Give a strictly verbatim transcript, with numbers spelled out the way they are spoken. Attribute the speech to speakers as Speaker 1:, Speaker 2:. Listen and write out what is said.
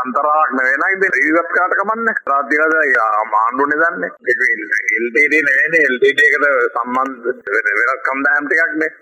Speaker 1: අන්තරාවක් නෙවෙයි නේද? ඊගත් කාට කමන්නේ. රාජ්‍යගත ආණ්ඩුවනේ දන්නේ. ඒක එල් ටී ඩී නෙවෙයිනේ එල් ටී ඩී එකට සම්බන්ධ වෙනස්කම් දාම් ටිකක් නේ.